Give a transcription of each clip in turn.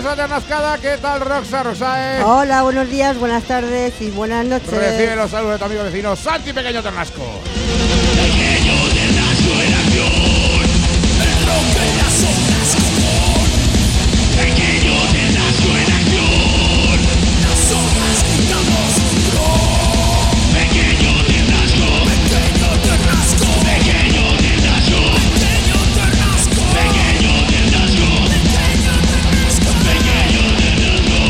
Roxa Ternascada. ¿Qué tal, Roxa Rosae? Hola, buenos días, buenas tardes y buenas noches. Recibe los saludos de tu amigo vecino Santi Pequeño Ternasco. Pequeño Ternasco en acción, el rock de las ondas común. Pequeño Ternasco en acción, las ondas quitamos control. Pequeño Ternasco, pequeño Ternasco, pequeño Ternasco, pequeño Ternasco, pequeño Ternasco, pequeño Ternasco, pequeño Ternasco.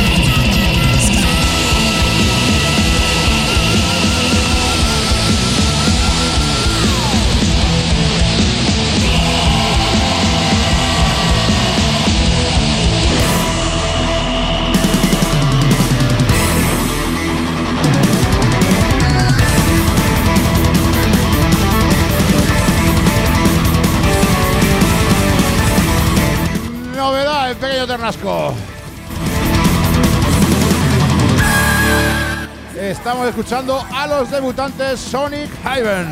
Novedad en Pequeño Ternasco. Estamos escuchando a los debutantes Sonic Haven.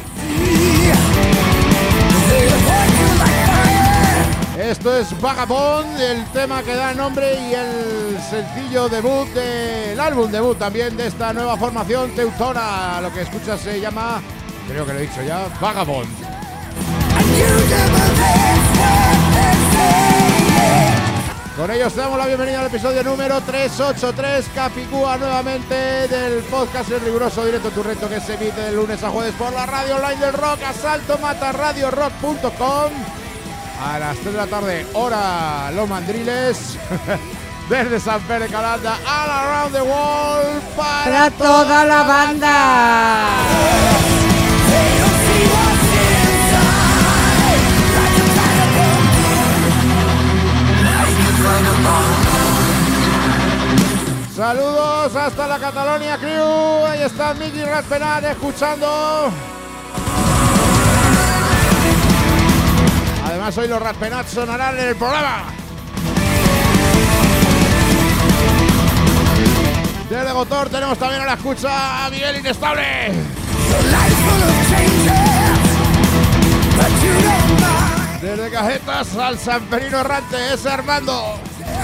Esto es Vagabond, el tema que da nombre y el sencillo debut del álbum debut también de esta nueva formación teutora. Lo que escuchas se llama, creo que lo he dicho ya, Vagabond. Con ellos te damos la bienvenida al episodio número 383, Capicúa nuevamente del podcast El Riguroso Directo Tu Reto, que se emite de lunes a jueves por la radio online del rock, asaltomataradiorock.com, a las 3 de la tarde, hora Los Mandriles, desde San Pere Calanda, all around the world, Para toda la banda. Saludos hasta la Catalonia Crew. Ahí está Miki Ratpenat escuchando. Además hoy los Ratpenat sonarán en el programa. Desde Gotor tenemos también a la escucha a Miguel Inestable. Desde Cajetas al Sanferino Errante es Armando.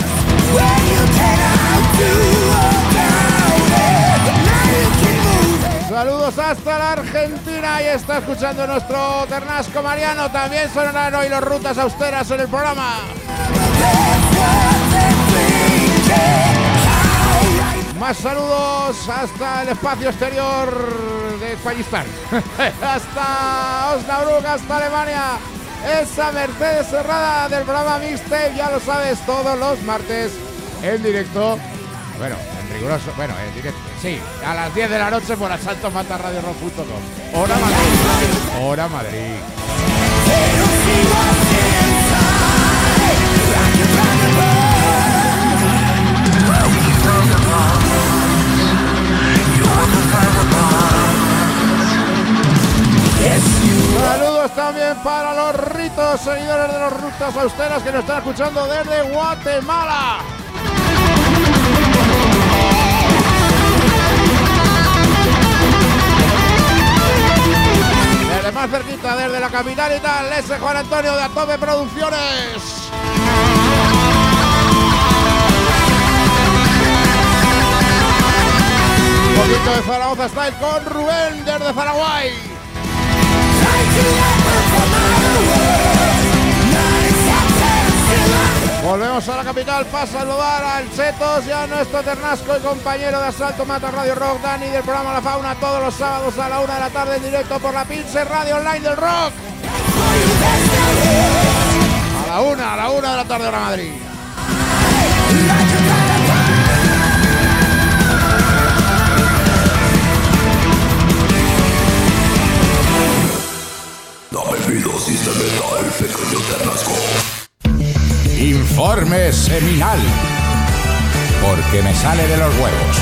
Saludos hasta la Argentina y está escuchando nuestro Ternasco Mariano. También sonarán hoy los Rutas Austeras en el programa. Más saludos hasta el espacio exterior de Pakistán. Hasta Osnabrück, hasta Alemania. Esa Mercedes Cerrada del programa Mixtape, ya lo sabes, todos los martes en directo. Bueno, en riguroso, bueno, en directo, sí, a las 10 de la noche por asaltomatarradiorock.com. Hora Madrid. Hora Madrid. Saludos también para los ritos, seguidores de los Rutas Austeras que nos están escuchando desde Guatemala. Desde más cerquita, desde la capital y tal, ese Juan Antonio de Atope Producciones. Un poquito de Zaragoza Style con Rubén desde Zaraguay. Volvemos a la capital para saludar al Chetos y a nuestro Ternasco y compañero de Asalto Mata Radio Rock, Dani, del programa La Fauna, todos los sábados a la 1 de la tarde en directo por la Pinche Radio Online del Rock. A la 1 de la tarde hora Madrid. Pequeño Ternasco. Informe seminal. Porque me sale de los huevos.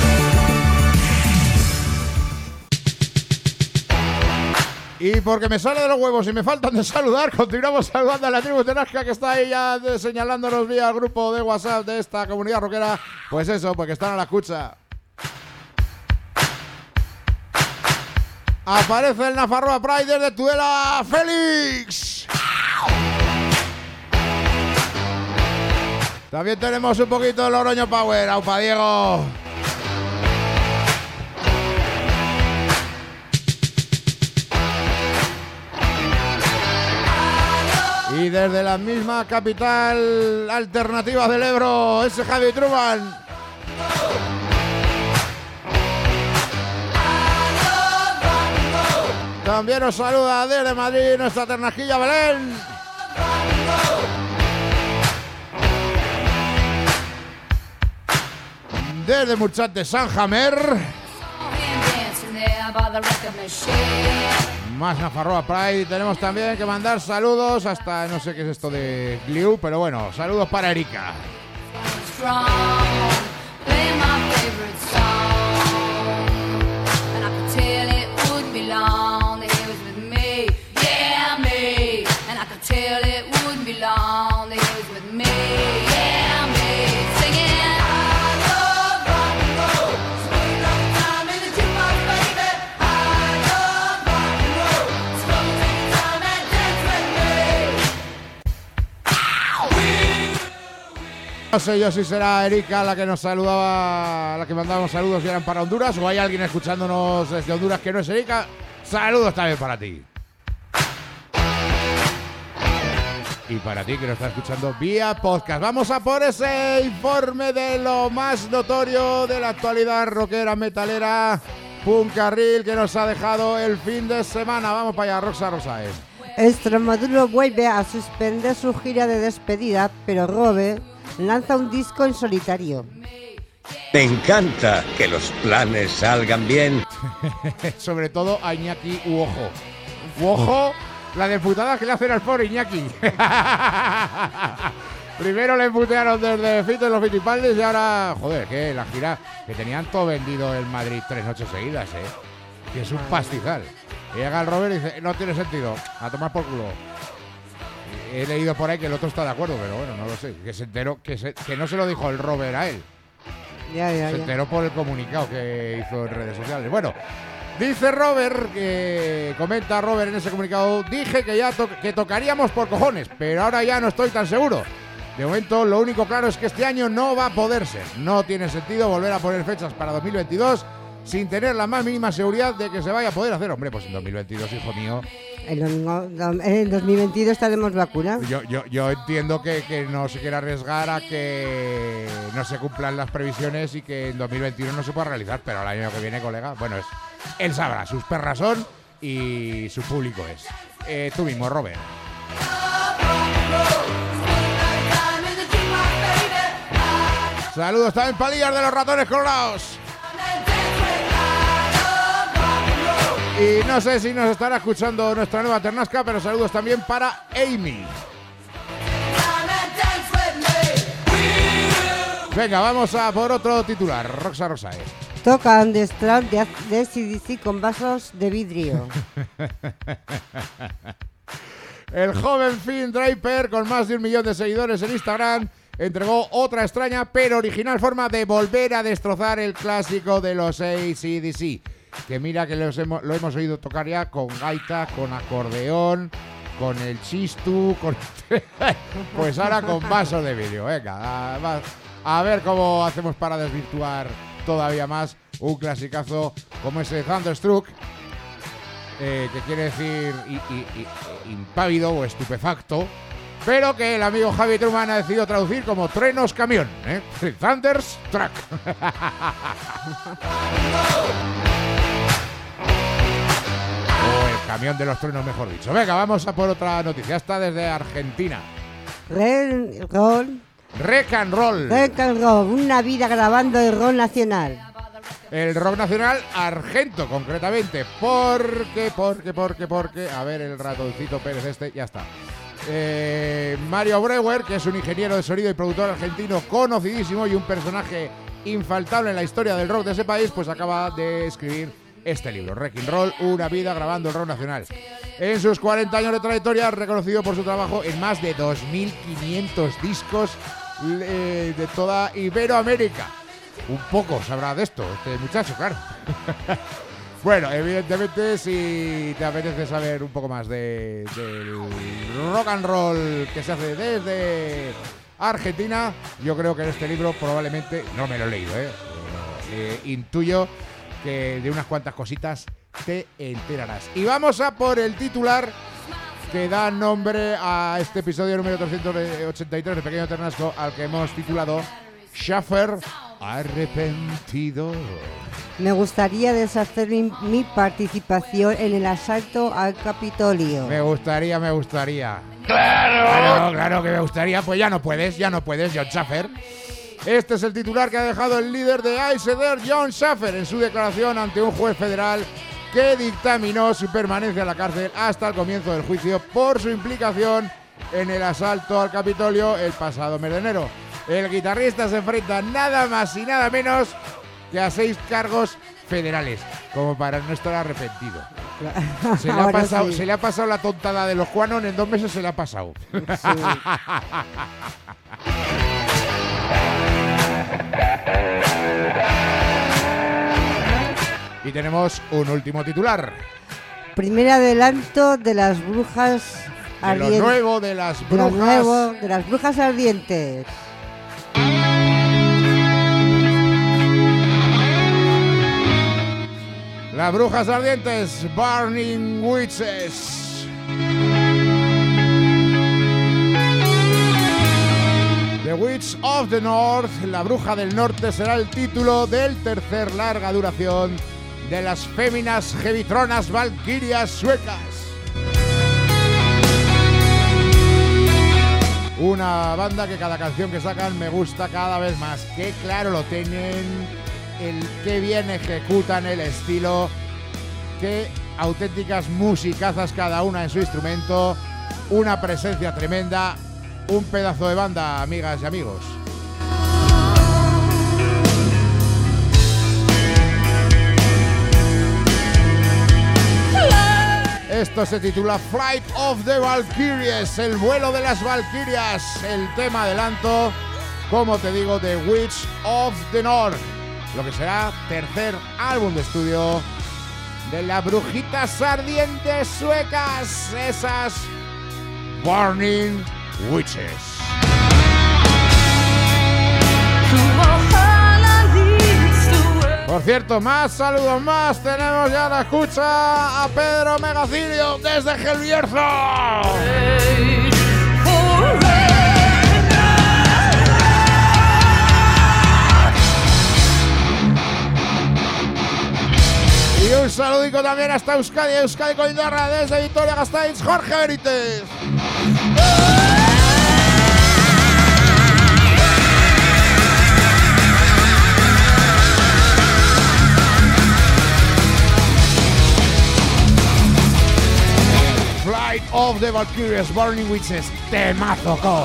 Y porque me sale de los huevos y me faltan de saludar, continuamos saludando a la tribu Ternasca que está ahí ya señalándonos vía el grupo de WhatsApp de esta comunidad rockera. Pues eso, porque están a la escucha. Aparece el Nafarroa Pride desde Tudela, Félix. También tenemos un poquito de Logroño Power. ¡Aupa, Diego! Y desde la misma capital alternativa del Ebro, ese Javi Truman. También nos saluda desde Madrid nuestra ternajilla Belén. Desde Murchate Sanjamer. Más Nafarroa Pride. Tenemos también que mandar saludos hasta no sé qué es esto de Gliu, pero bueno, saludos para Erika. No sé yo si será Erika la que nos saludaba, la que mandábamos saludos y eran para Honduras, o hay alguien escuchándonos desde Honduras que no es Erika. Saludos también para ti. Y para ti que nos estás escuchando vía podcast. Vamos a por ese informe de lo más notorio de la actualidad rockera, metalera, puncarril que nos ha dejado el fin de semana. Vamos para allá, Roxa Rosaes. Extremadura vuelve a suspender su gira de despedida, pero Robert lanza un disco en solitario. Me encanta que los planes salgan bien. Sobre todo a Iñaki Uojo. Uojo, la deputada que le hacen al pobre Iñaki. Primero le putearon desde Fito y los Fitipaldes y ahora, joder, que la gira que tenían todo vendido en Madrid 3 noches seguidas, que es un pastizal. Y llega el Robert y dice, no tiene sentido, a tomar por culo. He leído por ahí que el otro está de acuerdo, pero bueno, no lo sé. Que se enteró, que no se lo dijo el Robert a él. Se enteró por el comunicado que hizo en redes sociales. Bueno, dice Robert, que comenta Robert en ese comunicado, dije que ya que tocaríamos por cojones, pero ahora ya no estoy tan seguro. De momento, lo único claro es que este año no va a poder ser. No tiene sentido volver a poner fechas para 2022 sin tener la más mínima seguridad de que se vaya a poder hacer. Hombre, pues en 2022, hijo mío. En 2022 estaremos vacuna. Yo entiendo que no se quiera arriesgar a que no se cumplan las previsiones y que en 2021 no se pueda realizar, pero el año que viene, colega, bueno, él sabrá, sus perras son y su público es. Tú mismo, Robert. Saludos también palillas de los ratones colorados. Y no sé si nos estará escuchando nuestra nueva Ternasca, pero saludos también para Amy. Venga, vamos a por otro titular. Roxa Rosaes. Toca Underground de AC/DC con vasos de vidrio. El joven Finn Draper, con más de 1 millón de seguidores en Instagram, entregó otra extraña pero original forma de volver a destrozar el clásico de los AC/DC. Que mira que lo hemos oído tocar ya con gaita, con acordeón, con el chistu, pues ahora con vaso de vidrio. Venga, a ver cómo hacemos para desvirtuar todavía más un clasicazo como ese Thunderstruck, que quiere decir impávido o estupefacto, pero que el amigo Javi Truman ha decidido traducir como trenos camión, Thunderstruck. O el camión de los truenos, mejor dicho. Venga, vamos a por otra noticia. Esta desde Argentina. Rock and roll. Una vida grabando el rock nacional. El rock nacional argento, concretamente. Porque. A ver, el ratoncito Pérez ya está. Mario Breuer, que es un ingeniero de sonido y productor argentino conocidísimo y un personaje infaltable en la historia del rock de ese país, pues acaba de escribir este libro, Rock and Roll, una vida grabando el rock nacional. En sus 40 años de trayectoria, reconocido por su trabajo en más de 2.500 discos de toda Iberoamérica. Un poco sabrá de esto este muchacho, claro. Bueno, evidentemente, si te apetece saber un poco más del rock and roll que se hace desde argentina. Yo creo que en este libro probablemente, no me lo he leído, intuyo que de unas cuantas cositas te enterarás. Y vamos a por el titular que da nombre a este episodio número 383 de Pequeño Ternasco, al que hemos titulado Schaffer arrepentido. Me gustaría deshacer mi participación en el asalto al Capitolio. Me gustaría. Claro que me gustaría. Pues ya no puedes, John Schaffer. Este es el titular que ha dejado el líder de ASDR, John Schaffer, en su declaración ante un juez federal que dictaminó su permanencia en la cárcel hasta el comienzo del juicio por su implicación en el asalto al Capitolio el pasado mes de enero. El guitarrista se enfrenta nada más y nada menos que a 6 cargos federales, como para no estar arrepentido. Se le ha pasado la tontada de los Quanon, en 2 meses se le ha pasado. Sí. Y tenemos un último titular. Primer adelanto de las brujas ardientes. Lo nuevo de las brujas. De las brujas ardientes. Las brujas ardientes, Burning Witches. The Witch of the North, la bruja del norte, será el título del tercer larga duración de las féminas heavytronas valquirias suecas. Una banda que cada canción que sacan me gusta cada vez más. Qué claro lo tienen, qué bien ejecutan el estilo, qué auténticas musicazas cada una en su instrumento, una presencia tremenda, un pedazo de banda, amigas y amigos. Esto se titula Flight of the Valkyries, el vuelo de las Valkyrias, el tema adelanto, como te digo, The Witch of the North, lo que será tercer álbum de estudio de las brujitas ardientes suecas, esas Burning Witches. Por cierto, más saludos más. Tenemos ya la escucha a Pedro Megacilio desde Gelbierzo. Y un saludico también hasta Euskadi Coindorra, desde Vitoria-Gasteiz, Jorge Benítez. Flight of the Valkyries, Burning Witches, temazo con.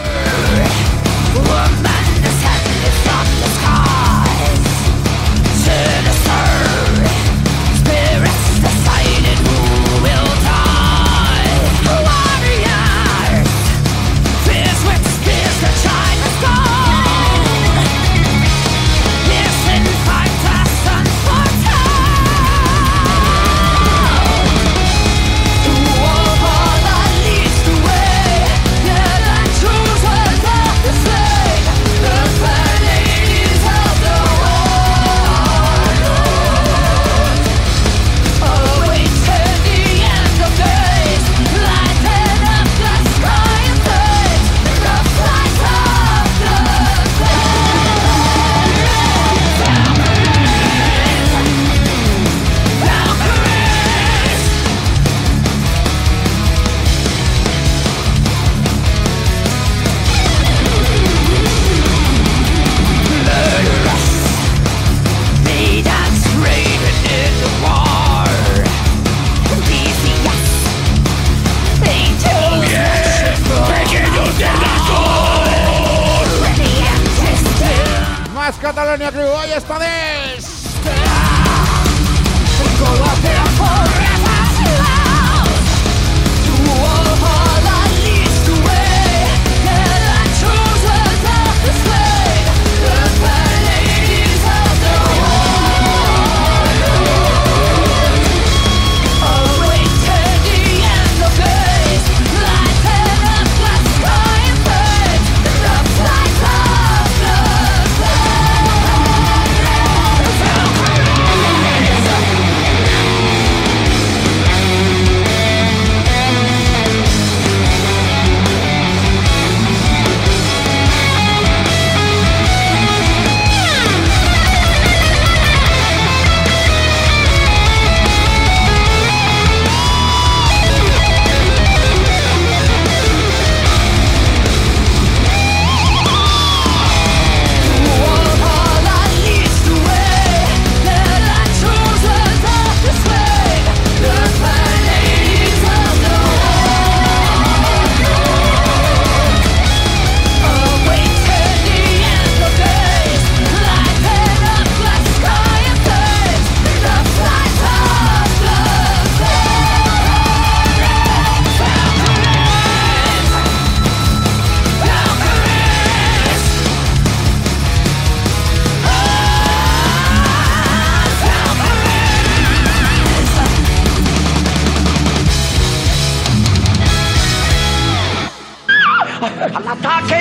Catalonia Crew, hoy esta vez.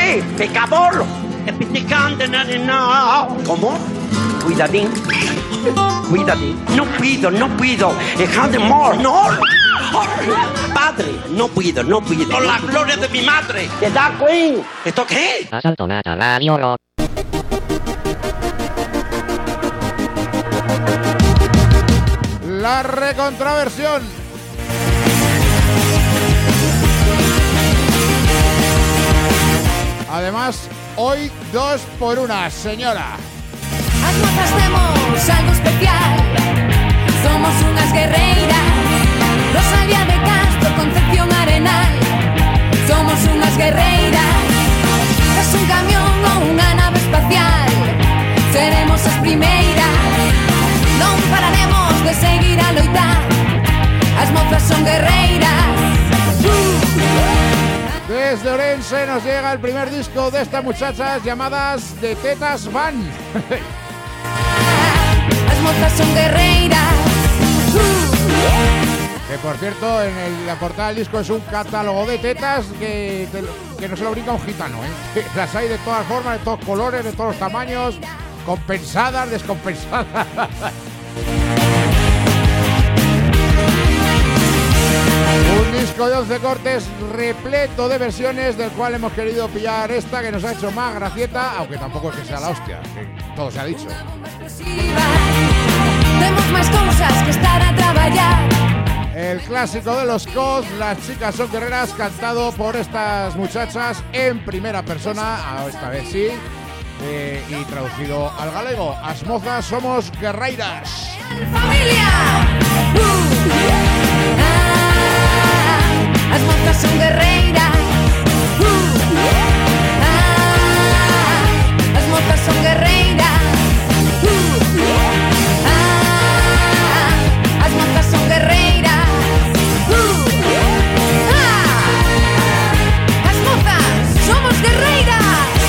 ¡Eh, pecador! ¿Cómo? Cuidadín. Cuidadín. No puedo. Have more. No. Padre, no puedo. Por la gloria de mi madre. ¿Te da Queen? ¿Esto qué? Asalto Nata Radio Rock. La recontraversión. Además, hoy 2 por 1, señora. As mozas temos algo especial. Somos unas guerreiras. Rosalía de Castro, Concepción Arenal. Somos unas guerreiras. Es un camión ou unha nave espacial. Seremos as primeiras. Non pararemos de seguir a loitar. As mozas son guerreiras. Desde Orense nos llega el primer disco de estas muchachas llamadas De Tetas Van. As mozas son guerreiras. Que por cierto, en la portada del disco es un catálogo de tetas que no se lo brinca un gitano, ¿eh? Las hay de todas formas, de todos colores, de todos los tamaños, compensadas, descompensadas. Un disco de 11 cortes repleto de versiones, del cual hemos querido pillar esta que nos ha hecho más gracieta, aunque tampoco es que sea la hostia, que todo se ha dicho. Temos máis cousas que estar a traballar. El clásico de los COS, Las chicas son guerreras, cantado por estas muchachas en primera persona, esta vez sí, y traducido al galego. As mozas somos guerreiras. ¡Familia! As mozas son guerreiras. As mozas son guerreiras. As mozas son guerreiras. As mozas somos guerreiras.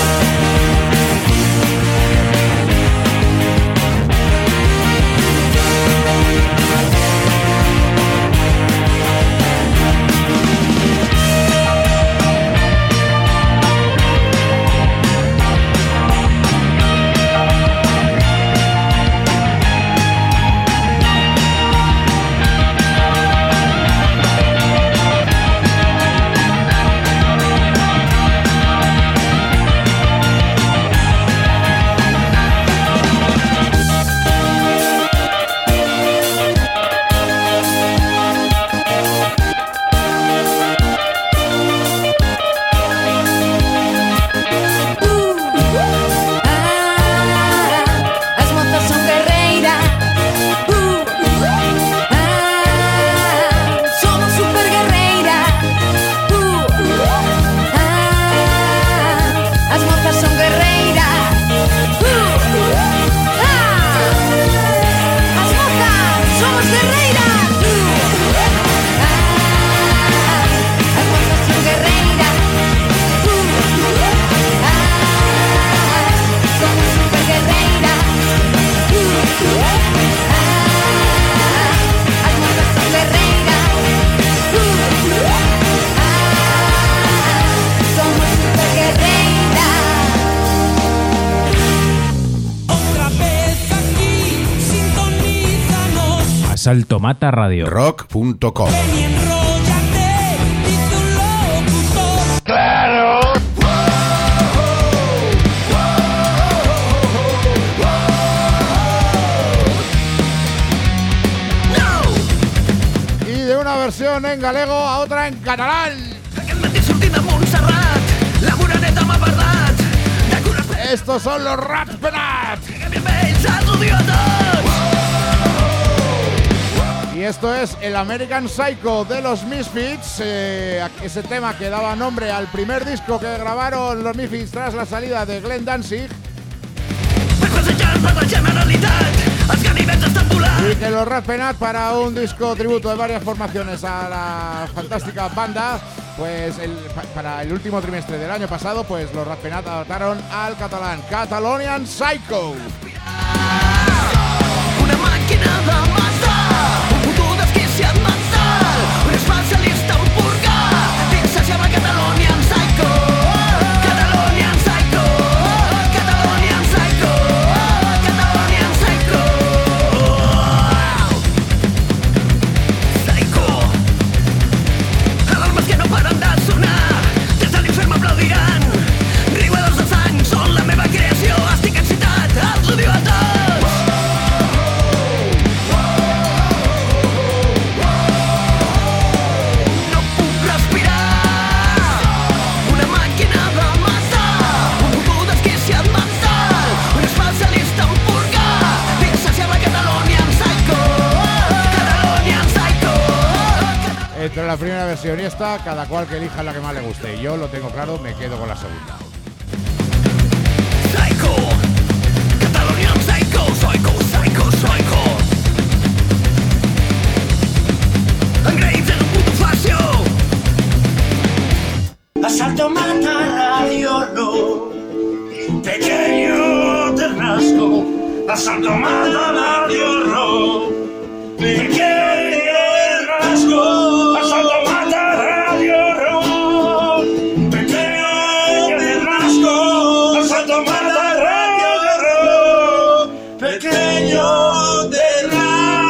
Asalto Mata Radio Rock.com. ¡Claro! Y de una versión en galego a otra en catalán. Estos son los Ratpenat. Y esto es el American Psycho de los Misfits, ese tema que daba nombre al primer disco que grabaron los Misfits tras la salida de Glenn Danzig. Y que los Ratpenat, para un disco tributo de varias formaciones a la fantástica banda, pues para el último trimestre del año pasado, pues los Ratpenat adaptaron al catalán Catalonian Psycho. Una máquina de matar, un puto desquiciat mental, un especialista en purgar, dins la seva Catalonian Psycho. Catalonian de libertad. No puc respirar, una màquina de matar, un mundo desquiciat mental, un especialista en purgar, insaciable Catalonian Psycho, Catalonian Psycho. Entre la primera versión y esta, cada cual que elija la que más le guste. Yo lo tengo claro, me quedo con la segunda. Psycho, Catalonian Psycho, Psycho, Psycho, Psycho. Engreïts en un puto facio. Asalto mata radio, no. Pequeño te rasgo. Asalto mata radio, no. Pequeño te rasgo. Asalto mata radio, no. Pequeño te rasgo. Asalto mata radio, no. Pequeño te rasgo.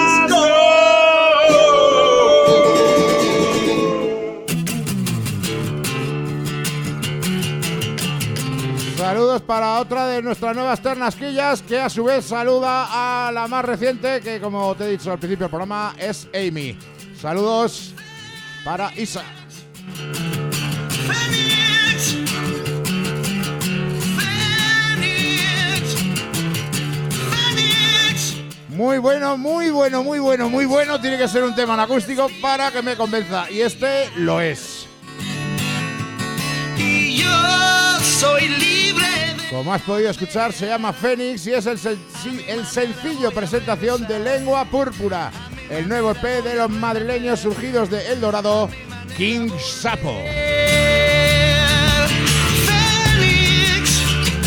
Saludos para otra de nuestras nuevas ternasquillas, que a su vez saluda a la más reciente, que como te he dicho al principio del programa, es Amy. Saludos para Isa. Phoenix, Phoenix, Phoenix. Muy bueno, muy bueno, muy bueno, muy bueno. Tiene que ser un tema en acústico para que me convenza. Y este lo es. Y yo soy libre de... Como has podido escuchar, se llama Phoenix y es el sencillo presentación de Lengua Púrpura, el nuevo EP de los madrileños surgidos de El Dorado, King Sapo. Phoenix.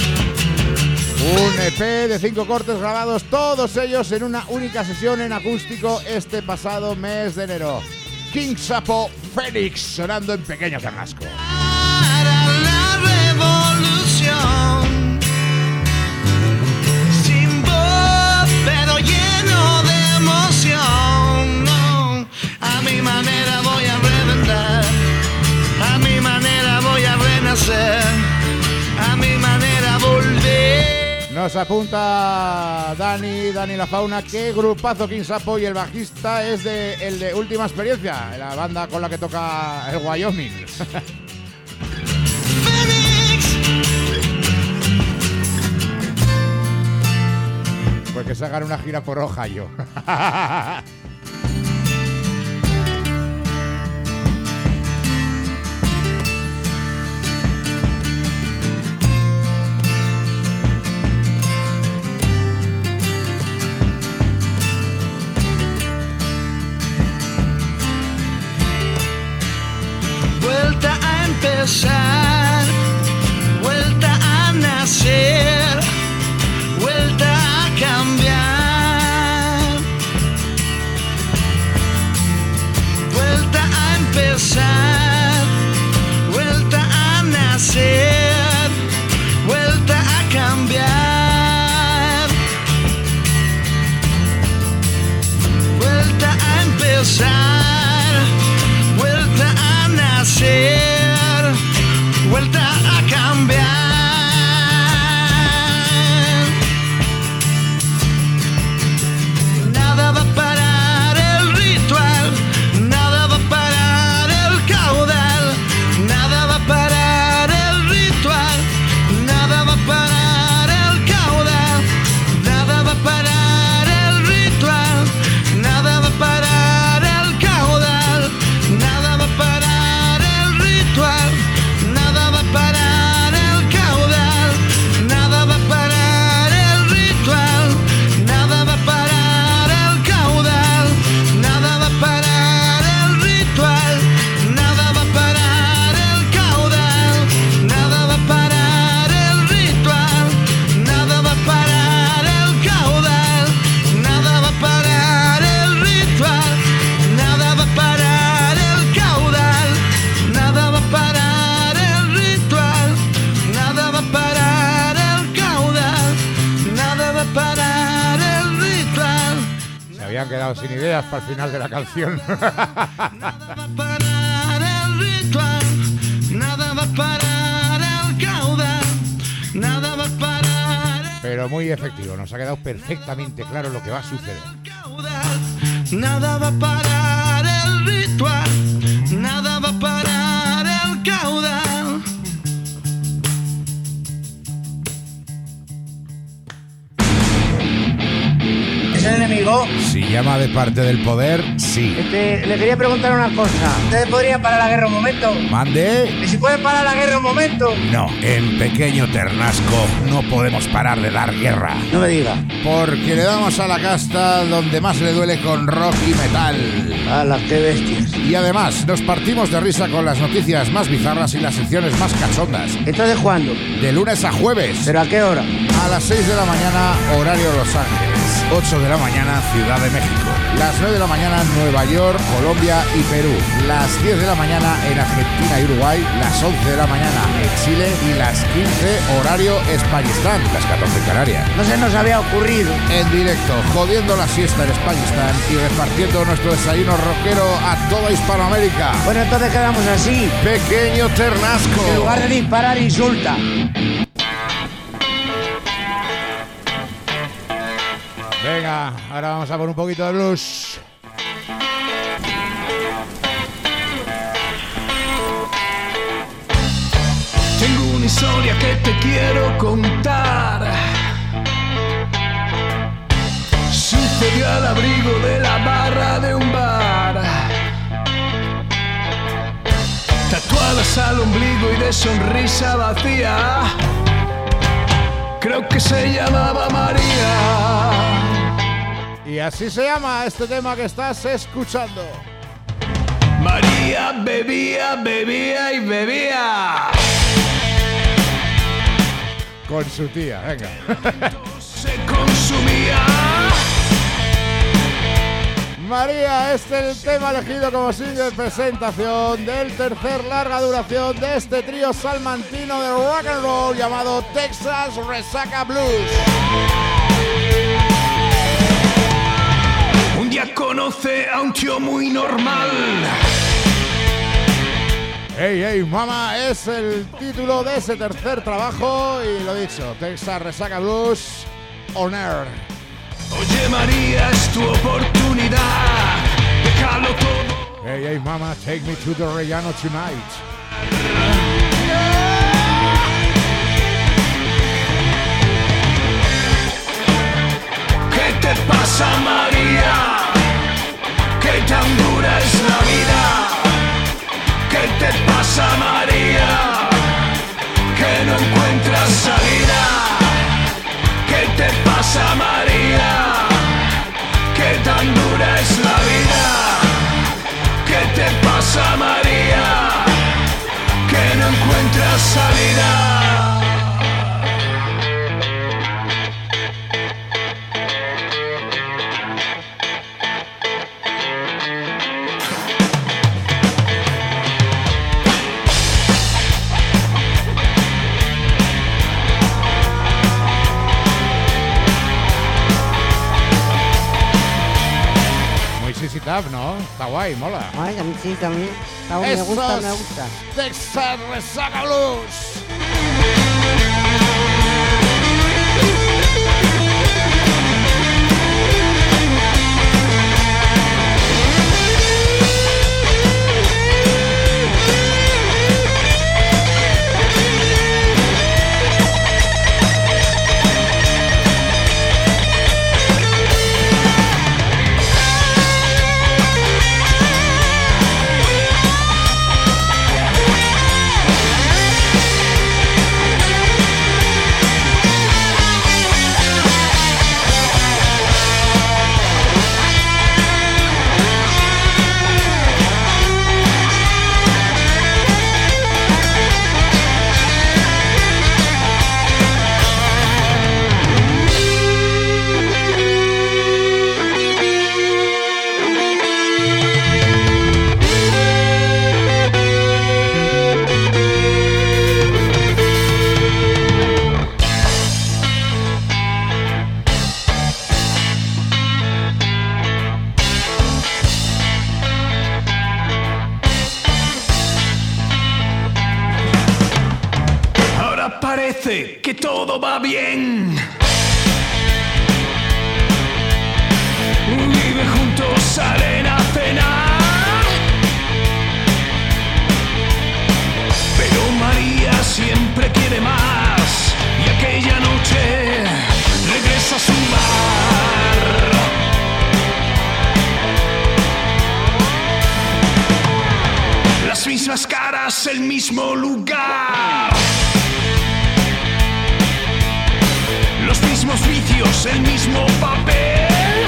Un EP de 5 cortes grabados, todos ellos en una única sesión en acústico este pasado mes de enero. King Sapo, Phoenix, sonando en Pequeño Carrasco. Para la revolución, sin voz pero lleno de emoción. No, a mi manera voy a reventar, a mi manera voy a renacer, a mi manera volver. Nos apunta Dani La Fauna, qué grupazo King Sapo, y el bajista es el de Última Experiencia, la banda con la que toca el Wyoming. Pues que se hagan una gira por Ohio. Vuelta a empezar, vuelta a nacer, vuelta a cambiar, vuelta a empezar, vuelta a nacer, vuelta a cambiar, vuelta a empezar, vuelta a nacer, vuelta a cambiar. Nada va a parar el ritual, nada va a parar el caudal, nada va a parar el ritual, nada va a parar el caudal, nada va a parar el ritual, nada va a parar el caudal, nada va a parar el ritual, nada va a parar el caudal, nada va a parar el ritual, nada va a parar el caudal, nada va a parar el ritual, nada va a parar el caudal, nada va a parar el ritual, nada va a parar el caudal, nada va a parar el ritual, nada va a parar el caudal, nada va a parar el ritual, nada va a parar el caudal, nada va a parar el ritual. Se habían quedado sin ideas para el final de la canción. Nada va a parar el ritual, nada va a parar el caudal, nada va a parar. Pero pero muy efectivo. Nos ha quedado perfectamente claro lo que va a suceder. Nada va a parar el ritual, nada va a parar el caudal. ¿Es el enemigo? Si llama de parte del poder, sí. Le quería preguntar una cosa. ¿Ustedes podrían parar la guerra un momento? ¿Mande? ¿Y si pueden parar la guerra un momento? No, en Pequeño Ternasco no podemos parar de dar guerra. No me diga. Porque le damos a la casta donde más le duele con rock y metal. ¡Hala, qué bestias! Y además, nos partimos de risa con las noticias más bizarras y las secciones más cachondas. ¿Entonces cuándo? De lunes a jueves. ¿Pero a qué hora? A las 6 de la mañana, horario Los Ángeles. 8 de la mañana, Ciudad de México. Las 9 de la mañana, Nueva York, Colombia y Perú. Las 10 de la mañana en Argentina y Uruguay. Las 11 de la mañana en Chile. Y las 15, horario Españistán. Las 14 en Canarias. No se nos había ocurrido. En directo, jodiendo la siesta en Españistán y repartiendo nuestro desayuno rockero a toda Hispanoamérica. Bueno, entonces quedamos así. Pequeño Ternasco. En lugar de disparar, insulta. Venga, ahora vamos a poner un poquito de blues. Tengo una historia que te quiero contar. Sucedió al abrigo de la barra de un bar. Tatuadas al ombligo y de sonrisa vacía. Creo que se llamaba María. Y así se llama este tema que estás escuchando. María bebía, bebía y bebía. Con su tía, venga. Se consumía. María, este es el tema elegido como single de presentación del tercer larga duración de este trío salmantino de rock and roll llamado Texas Resaca Blues. Un día conoce a un tío muy normal. Hey, hey, mama, es el título de ese tercer trabajo y lo dicho, Texas Resaca Blues On Air. Oye María, es tu oportunidad. Déjalo todo. Hey, hey, mama, take me to the Rellano tonight. ¿Qué te pasa, María? ¿Qué tan dura es la vida? ¿Qué te pasa, María? Que no encuentras salida. ¿Qué te pasa, María? ¿Qué tan dura es la vida? ¿Qué te pasa, María? Que no encuentras salida. Tap, ¿no? Está guay, mola. Ay, a mí sí, también. Me gusta, me gusta. Texas Resaca Blues. Parece que todo va bien. mismo papel.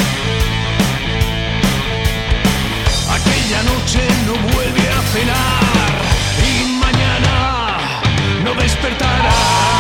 Aquella noche no vuelve a cenar y mañana no despertará.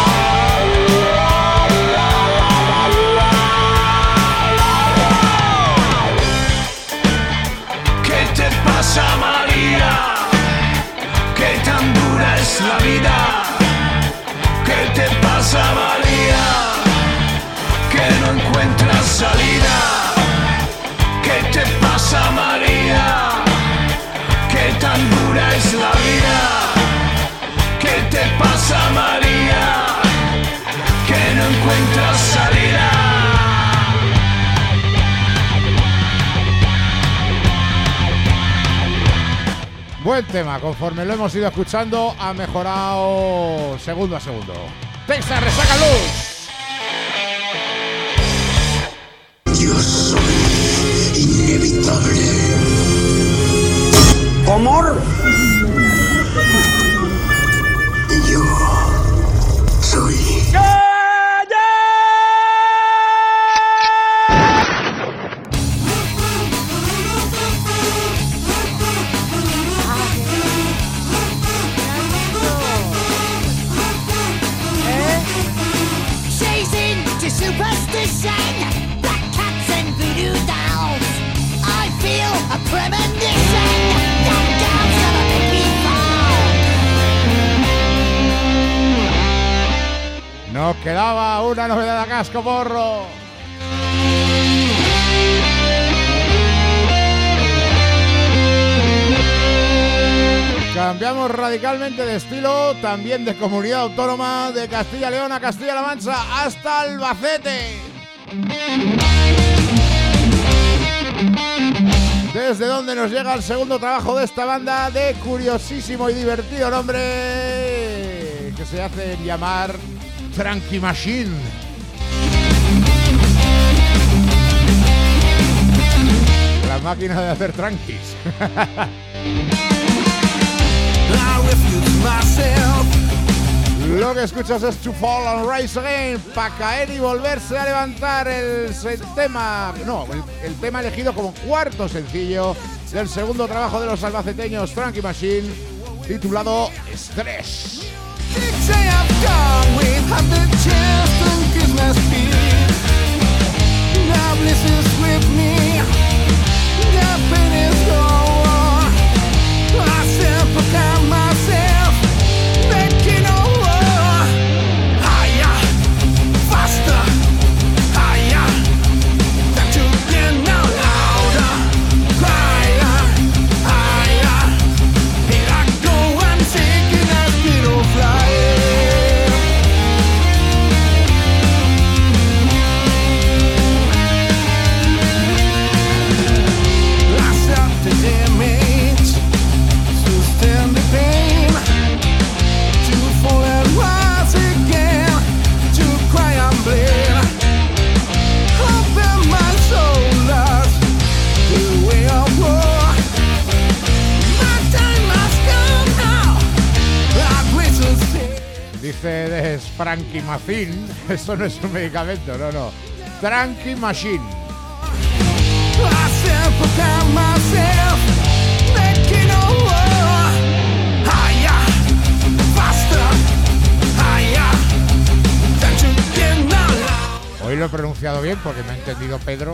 ¿Qué te pasa, María? ¿Qué tan dura es la vida? ¿Qué te pasa, María? Que no encuentras salida. ¿Qué te pasa, María? ¿Qué tan dura es la vida? ¿Qué te pasa, María? Que no encuentras salida. Buen tema, conforme lo hemos ido escuchando, ha mejorado segundo a segundo. Texas, Resaca Luz. Yo soy inevitable. Amor. Yo soy. Chasing to superstition, black cats and voodoo dolls. I feel a premonition that God's gonna make me fall. Nos quedaba una novedad a casco porro. Cambiamos radicalmente de estilo, también de comunidad autónoma, de Castilla y León a Castilla-La Mancha hasta Albacete. Desde donde nos llega el segundo trabajo de esta banda de curiosísimo y divertido nombre que se hace llamar Tranqui Machine. La máquina de hacer tranquis. Lo que escuchas es To Fall and Rise Again, para caer y volverse a levantar. El tema elegido como cuarto sencillo del segundo trabajo de los albaceteños Tranqui Machine, titulado Stress. Dice de Tranqui Machine, eso no es un medicamento, no. Tranqui Machine. Hoy lo he pronunciado bien porque me ha entendido Pedro.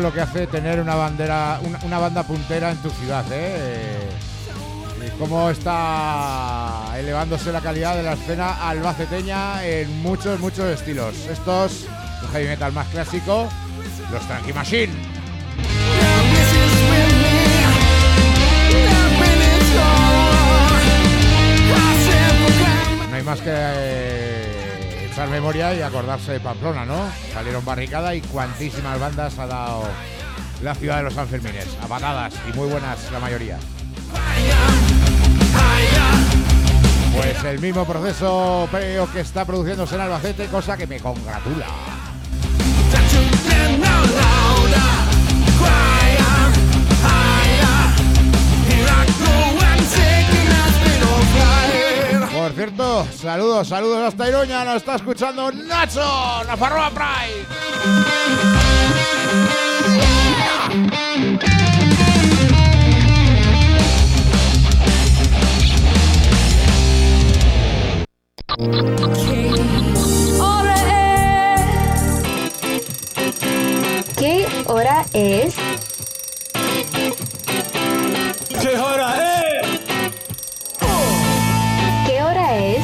lo que hace tener una banda puntera en tu ciudad, cómo está elevándose la calidad de la escena albaceteña en muchos estilos. Estos, el heavy metal más clásico, los Tranqui Machine. No hay más que echar memoria y acordarse de Pamplona, ¿no? Salieron Barricada y cuantísimas bandas ha dado la ciudad de los Sanfermines, a patadas y muy buenas la mayoría. Pues el mismo proceso creo que está produciéndose en Albacete, cosa que me congratula. Por cierto, saludos hasta Iruña, nos está escuchando Nacho, Nafarroa Pride. ¿Qué hora es? ¿Qué hora es? ¿Qué hora es?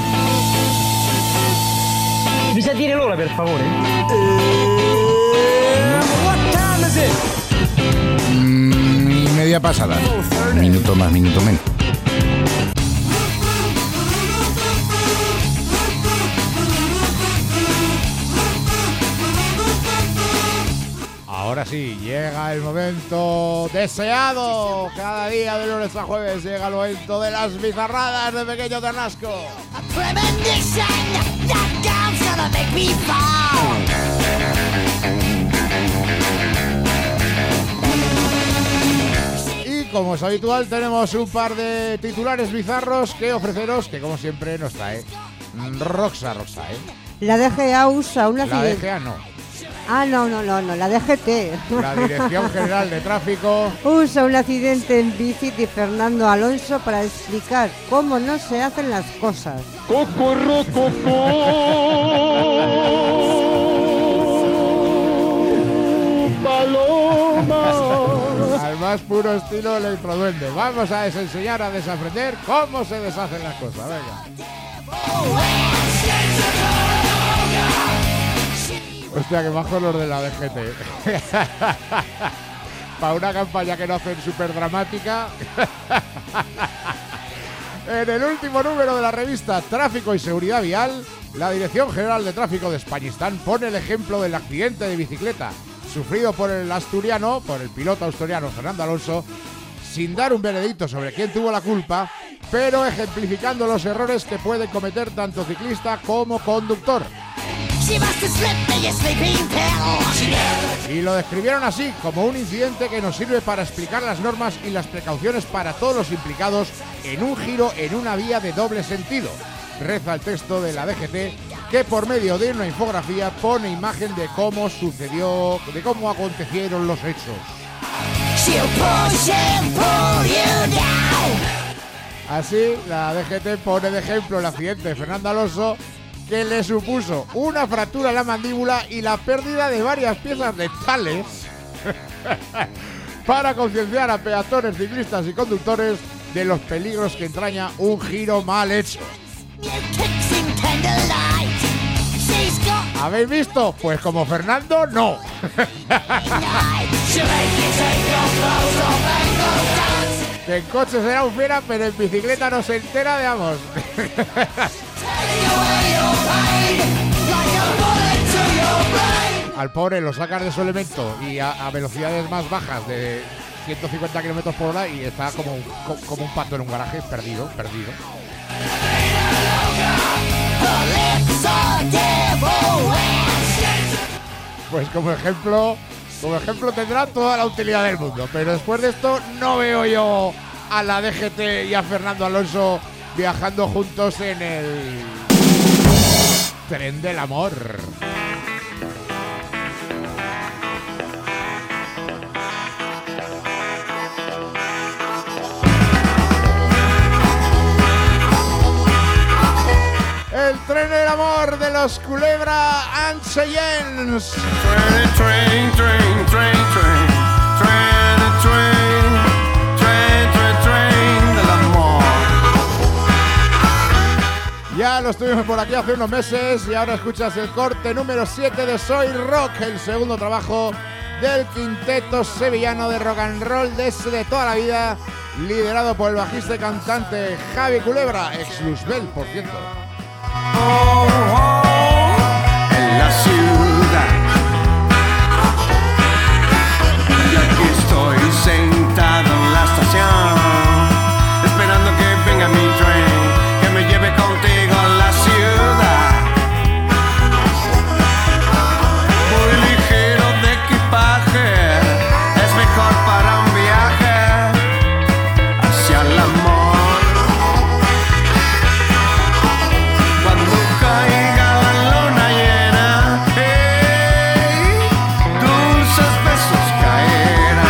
Mi sa dire l'ora, per favore? What time is it? Y media pasada. Minuto más, minuto menos. Ahora sí, llega el momento deseado. Cada día de lunes a jueves llega el momento de las bizarradas de Pequeño Ternasco. Y como es habitual, tenemos un par de titulares bizarros que ofreceros, que como siempre nos trae Roxa, La DGA usa una... La DGA no. Ah, no, la DGT. La Dirección General de Tráfico usa un accidente en bici de Fernando Alonso para explicar cómo no se hacen las cosas. Al más puro estilo electroduende. Vamos a enseñar a desaprender cómo se deshacen las cosas. Venga. Hostia, que bajos los de la DGT. Para una campaña que no hacen súper dramática. En el último número de la revista Tráfico y Seguridad Vial, la Dirección General de Tráfico de Españistán pone el ejemplo del accidente de bicicleta sufrido por el piloto asturiano Fernando Alonso, sin dar un veredicto sobre quién tuvo la culpa, pero ejemplificando los errores que puede cometer tanto ciclista como conductor. Y lo describieron así, como un incidente que nos sirve para explicar las normas y las precauciones para todos los implicados en un giro en una vía de doble sentido. Reza el texto de la DGT, que por medio de una infografía pone imagen de cómo sucedió, de cómo acontecieron los hechos. Así, la DGT pone de ejemplo el accidente de Fernando Alonso, que le supuso una fractura en la mandíbula y la pérdida de varias piezas dentales para concienciar a peatones, ciclistas y conductores de los peligros que entraña un giro mal hecho. ¿Habéis visto? Pues como Fernando, no. Que en coche será un fiera, pero en bicicleta no se entera de ambos. Al pobre lo sacas de su elemento y a velocidades más bajas de 150 km por hora y está como un pato en un garaje, perdido. Pues como ejemplo tendrá toda la utilidad del mundo, pero después de esto no veo yo a la DGT y a Fernando Alonso viajando juntos en el tren del amor. El tren del amor de los Culebra and Cheyennes. Train, train, train, train, train. los tuvimos por aquí hace unos meses y ahora escuchas el corte número 7 de Soy Rock, el segundo trabajo del quinteto sevillano de rock and roll de toda la vida, liderado por el bajista y cantante Javi Culebra, ex Luzbel, por cierto. En la ciudad, y aquí estoy sentado en la estación, esperando que venga mi tren, que me lleve contigo a la ciudad. Muy ligero de equipaje, es mejor para un viaje hacia el amor. Cuando caiga la luna llena, dulces besos caerán.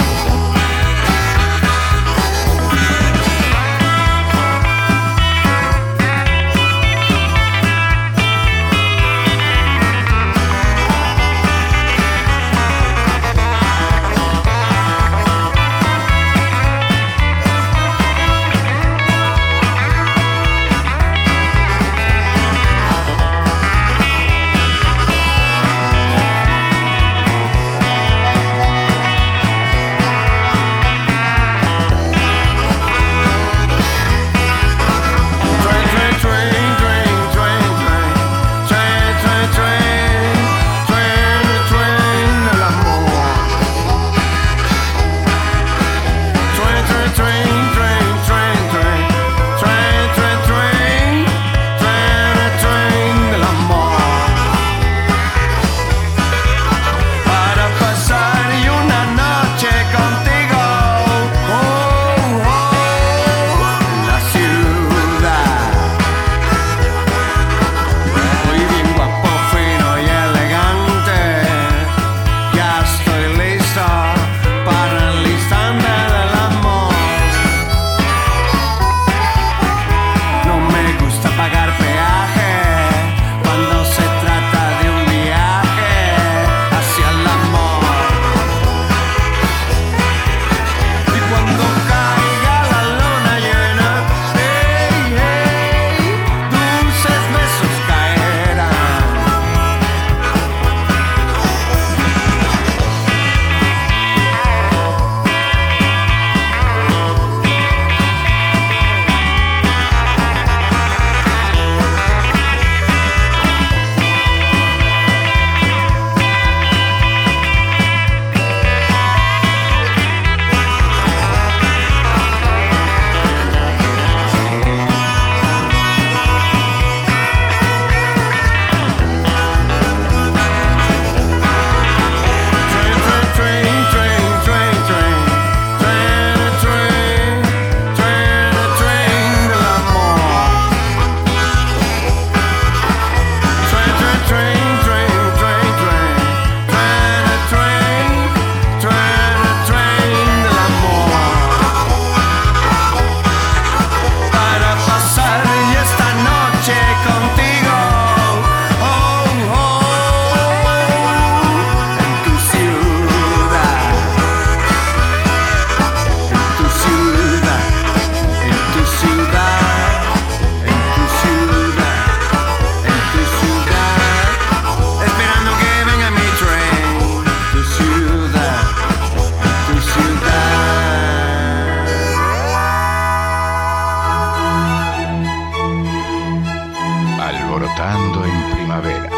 Alborotando en primavera.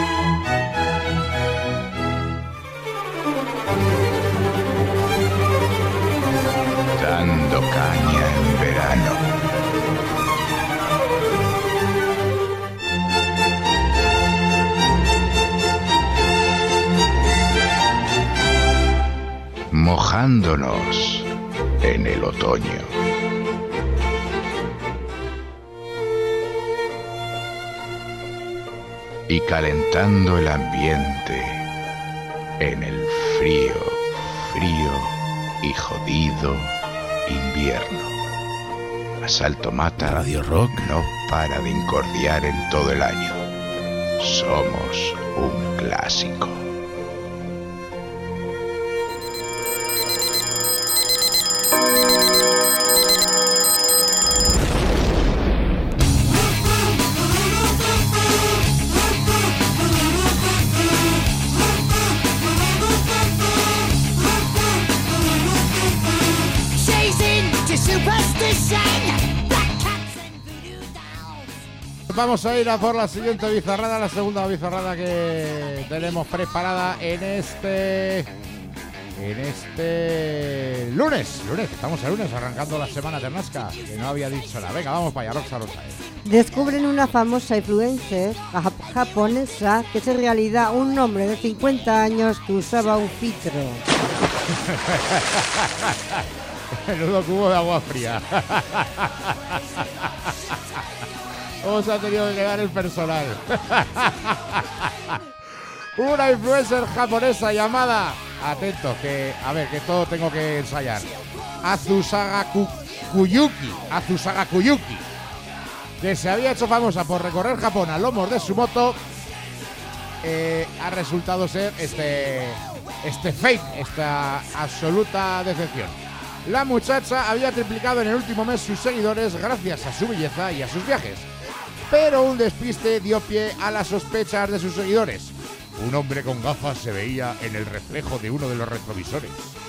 Dando caña en verano. Mojándonos en el otoño. Y calentando el ambiente en el frío, frío y jodido invierno. Asalto Mata Radio Rock no para de incordiar en todo el año. Somos un clásico. Vamos a ir a por la siguiente bizarrada, la segunda bizarrada que tenemos preparada en este lunes, estamos el lunes arrancando la semana ternasca, que no había dicho nada. Venga, vamos para allá, Roxa Rosa. Descubren una famosa influencer japonesa que es en realidad un hombre de 50 años que usaba un filtro. Menudo cubo de agua fría. ¿Cómo se ha tenido que quedar el personal? Una influencer japonesa llamada, atentos, que todo tengo que ensayar, Azusaga Kuyuki, que se había hecho famosa por recorrer Japón a lomos de su moto, ha resultado ser este fake, esta absoluta decepción. La muchacha había triplicado en el último mes sus seguidores gracias a su belleza y a sus viajes, pero un despiste dio pie a las sospechas de sus seguidores. Un hombre con gafas se veía en el reflejo de uno de los retrovisores.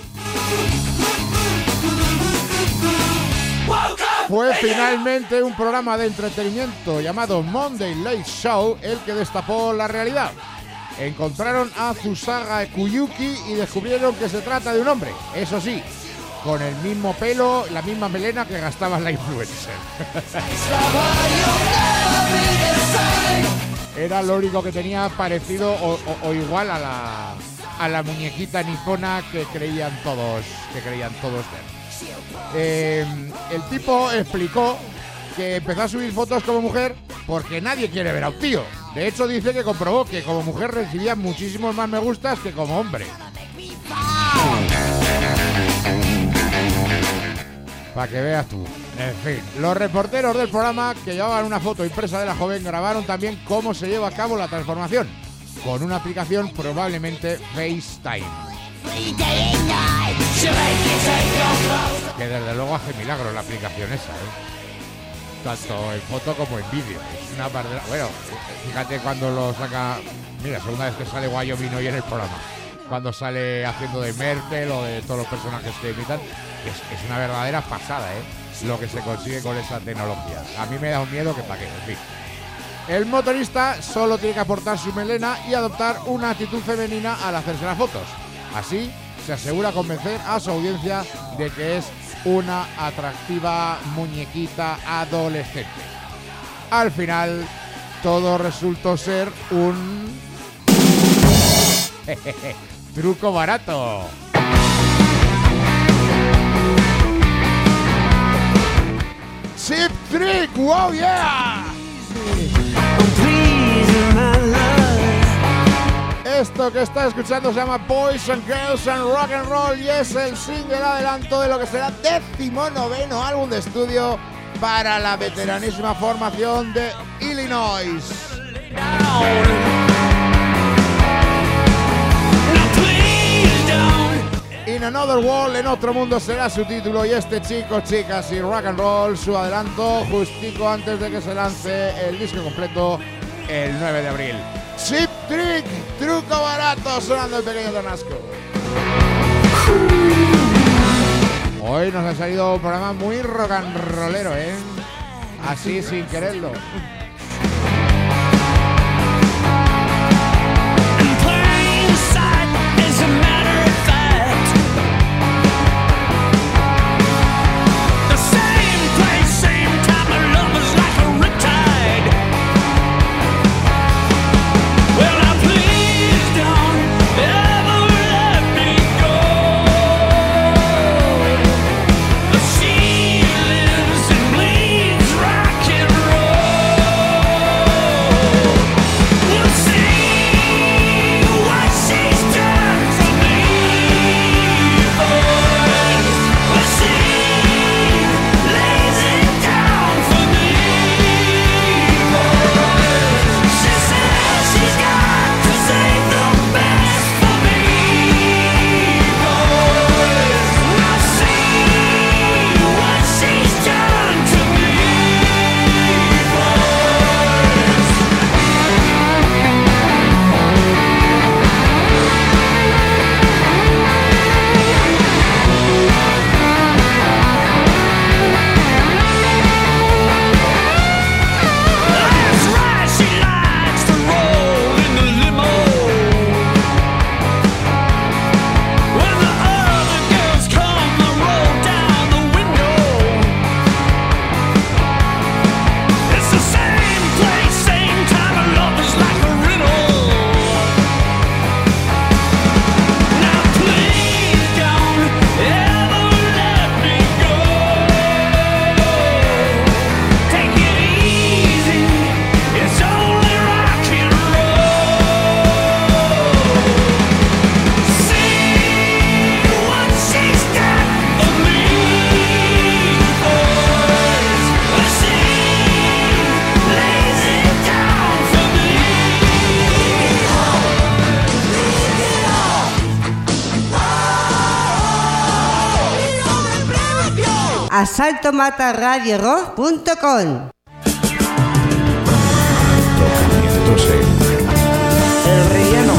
Fue finalmente un programa de entretenimiento llamado Monday Late Show el que destapó la realidad. Encontraron a Azusaga Kuyuki y descubrieron que se trata de un hombre, eso sí, con el mismo pelo, la misma melena que gastaba la influencer. Era lo único que tenía parecido o igual a la muñequita nipona que creían todos ver. El tipo explicó que empezó a subir fotos como mujer porque nadie quiere ver a un tío. De hecho, dice que comprobó que como mujer recibía muchísimos más me gustas que como hombre. Para que veas tú. En fin, los reporteros del programa que llevaban una foto impresa de la joven grabaron también cómo se lleva a cabo la transformación, con una aplicación probablemente FaceTime. Que desde luego hace milagros la aplicación esa, tanto en foto como en vídeo. Es una bardera. Bueno, fíjate cuando lo saca. Mira, segunda vez que sale Wyoming hoy en el programa. Cuando sale haciendo de Merkel o de todos los personajes que imitan. Es una verdadera pasada, lo que se consigue con esa tecnología. A mí me da un miedo que para qué, en fin. El motorista solo tiene que aportar su melena y adoptar una actitud femenina al hacerse las fotos. Así se asegura convencer a su audiencia de que es una atractiva muñequita adolescente. Al final, todo resultó ser un truco barato. Chip Trick, wow yeah. Esto que está escuchando se llama Boys and Girls and Rock and Roll y es el single adelanto de lo que será 19º álbum de estudio para la veteranísima formación de Illinois. In Another World, en otro mundo será su título, y este chico, chicas y rock and roll, su adelanto justico antes de que se lance el disco completo el 9 de abril. Chip Trick, truco barato, sonando el pequeño Ternasco. Hoy nos ha salido un programa muy rock and rollero, así sin quererlo. asaltomataradiorock.com. El relleno.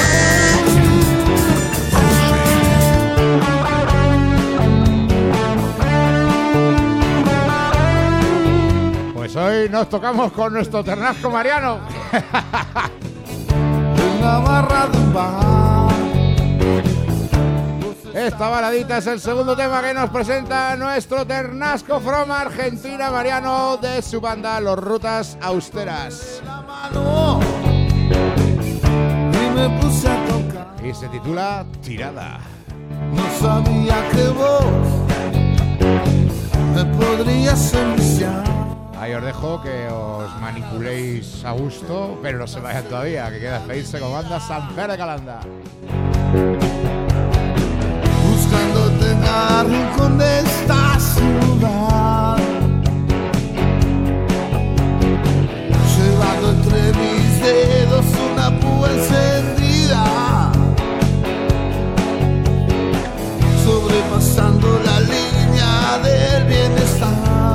Pues hoy nos tocamos con nuestro ternasco Mariano. Una barra de un bar. Esta baladita es el segundo tema que nos presenta nuestro ternasco from Argentina, Mariano, de su banda Los Rutas Austeras. Y me puse a tocar. Y se titula Tirada. No sabía que vos me podrías enviciar. Ahí os dejo que os manipuléis a gusto, pero no se vayan todavía, que queda feirse con banda Sanfer de Calanda. Buscándote en cada rincón de esta ciudad, llevando entre mis dedos una púa encendida, sobrepasando la línea del bienestar.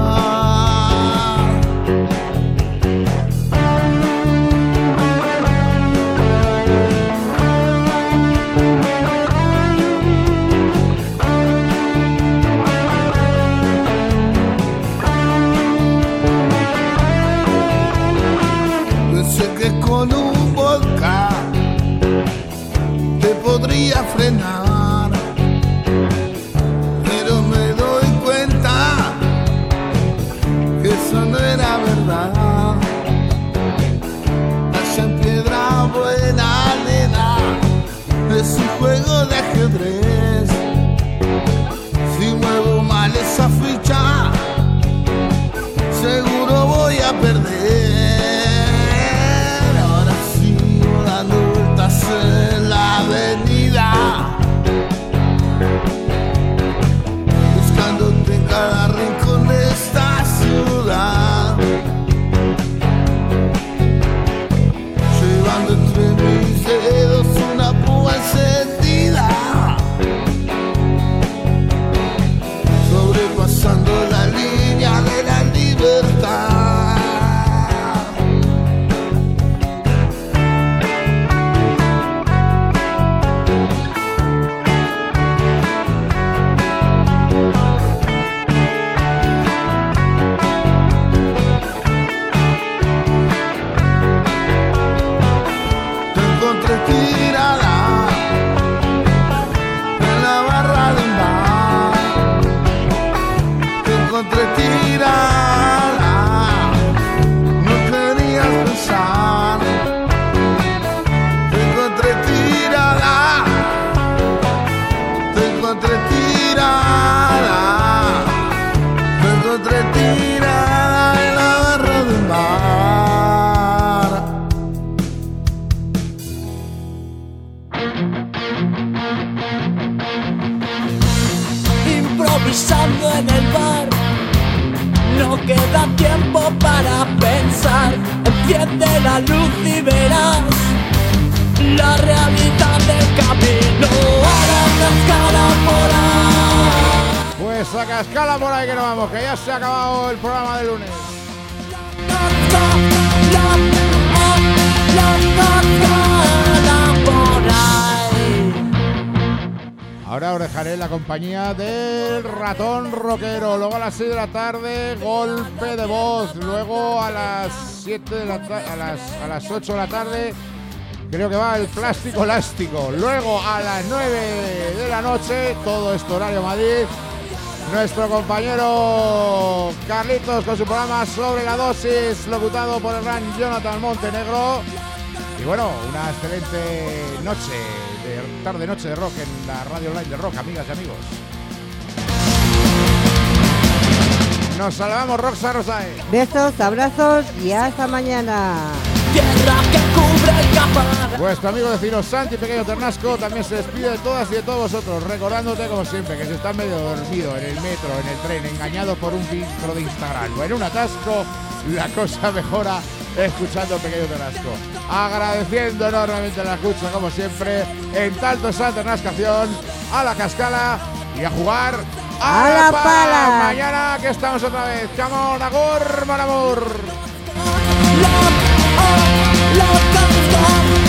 Que con un volcán te podría frenar, pero me doy cuenta que eso no era verdad. Allá en Piedra Buena, nena, es un juego de ajedrez. Si muevo mal esa ficha, seguro voy a perder. En la avenida, buscándote en cada rincón de esta ciudad, llevando entre mis dedos una púa encendida, sobrepasando la línea de la libertad. Tirada en la barra de un bar, te encontré tirada, no querías pensar, te encontré tirada, te encontré tirada, te encontré tirada en la barra de un bar. Improvisando en el bar, no queda tiempo para pensar. Enciende la luz y verás la realidad del camino. Ahora una escala por ahí. Pues saca escala por ahí que nos vamos, que ya se ha acabado el programa de lunes. Ahora os dejaré la compañía del ratón rockero. Luego a las 6 de la tarde, golpe de voz. Luego a las 7 de la a las 8 de la tarde, creo que va el plástico elástico. Luego a las 9 de la noche, todo esto horario Madrid, nuestro compañero Carlitos con su programa Sobre la Dosis, locutado por el gran Jonathan Montenegro. Y bueno, una excelente tarde-noche de rock en la radio online de rock, amigas y amigos. Nos salvamos, Roxa Rosae. Besos, abrazos y hasta mañana. Tierra que cubre el capar. Vuestro amigo vecino Santi Pequeño Ternasco también se despide de todas y de todos vosotros, recordándote como siempre que si estás medio dormido en el metro, en el tren, engañado por un filtro de Instagram o en un atasco, la cosa mejora escuchando Pequeño Ternasco. Agradeciendo enormemente la escucha como siempre, en tanto esa ternascación, a la cascala y a jugar ¡A la pala! Mañana que estamos otra vez. Chamón, agur, mon amor. Love comes from